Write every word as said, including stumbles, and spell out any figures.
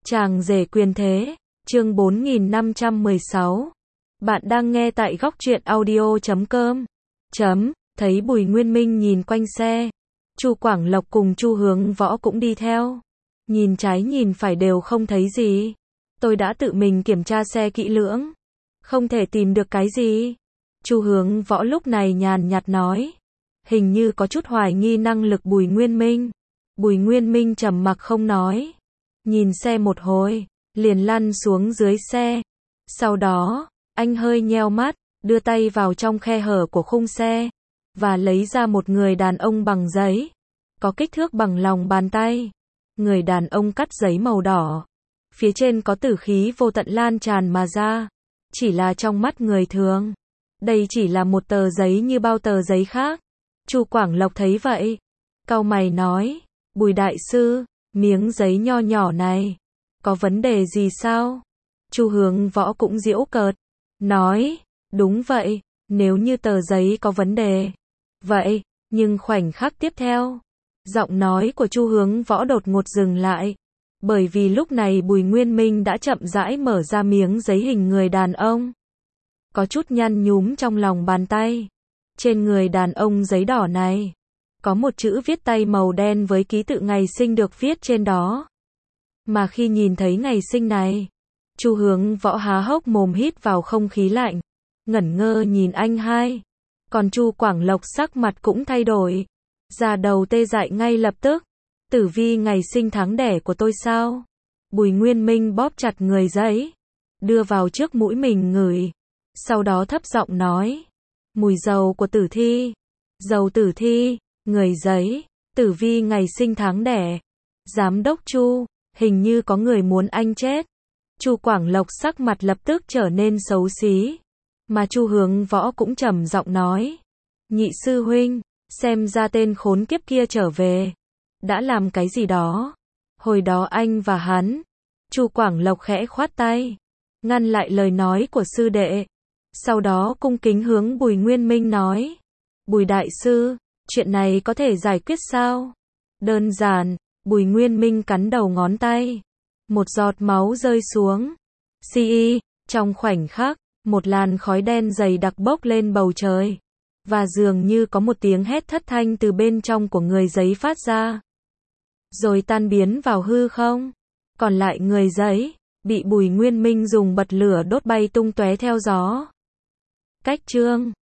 Chàng rể quyền thế, chương bốn nghìn năm trăm mười sáu. Bạn đang nghe tại góc truyện audio chấm com. Chấm, thấy Bùi Nguyên Minh nhìn quanh xe. Chu Quảng Lộc cùng Chu Hướng Võ cũng đi theo. Nhìn trái nhìn phải đều không thấy gì. Tôi đã tự mình kiểm tra xe kỹ lưỡng. Không thể tìm được cái gì. Chu Hướng Võ lúc này nhàn nhạt nói. Hình như có chút hoài nghi năng lực Bùi Nguyên Minh. Bùi Nguyên Minh trầm mặc không nói. Nhìn xe một hồi, liền lăn xuống dưới xe. Sau đó, anh hơi nheo mắt, đưa tay vào trong khe hở của khung xe, và lấy ra một người đàn ông bằng giấy. Có kích thước bằng lòng bàn tay. Người đàn ông cắt giấy màu đỏ. Phía trên có tử khí vô tận lan tràn mà ra. Chỉ là trong mắt người thường. Đây chỉ là một tờ giấy như bao tờ giấy khác. Chu Quảng Lộc thấy vậy. Cau mày nói, Bùi đại sư, miếng giấy nho nhỏ này, có vấn đề gì sao? Chu Hướng Võ cũng giễu cợt, nói, đúng vậy, nếu như tờ giấy có vấn đề. Vậy, nhưng khoảnh khắc tiếp theo, giọng nói của Chu Hướng Võ đột ngột dừng lại, bởi vì lúc này Bùi Nguyên Minh đã chậm rãi mở ra miếng giấy hình người đàn ông. Có chút nhăn nhúm trong lòng bàn tay. Trên người đàn ông giấy đỏ này, có một chữ viết tay màu đen với ký tự ngày sinh được viết trên đó. Mà khi nhìn thấy ngày sinh này, Chu Hướng Võ há hốc mồm hít vào không khí lạnh, ngẩn ngơ nhìn anh hai. Còn Chu Quảng Lộc sắc mặt cũng thay đổi, da đầu tê dại ngay lập tức. Tử vi ngày sinh tháng đẻ của tôi sao? Bùi Nguyên Minh bóp chặt người giấy, đưa vào trước mũi mình ngửi, sau đó thấp giọng nói, mùi dầu của tử thi. Dầu tử thi, người giấy, tử vi ngày sinh tháng đẻ. Giám đốc Chu, hình như có người muốn anh chết. Chu Quảng Lộc sắc mặt lập tức trở nên xấu xí. Mà Chu Hướng Võ cũng trầm giọng nói, nhị sư huynh, xem ra tên khốn kiếp kia trở về, đã làm cái gì đó. Hồi đó anh và hắn. Chu Quảng Lộc khẽ khoát tay, ngăn lại lời nói của sư đệ. Sau đó cung kính hướng Bùi Nguyên Minh nói, Bùi đại sư, chuyện này có thể giải quyết sao? Đơn giản. Bùi Nguyên Minh cắn đầu ngón tay. Một giọt máu rơi xuống. Xì, trong khoảnh khắc, một làn khói đen dày đặc bốc lên bầu trời. Và dường như có một tiếng hét thất thanh từ bên trong của người giấy phát ra. Rồi tan biến vào hư không. Còn lại người giấy, bị Bùi Nguyên Minh dùng bật lửa đốt bay tung tóe theo gió. Cách chương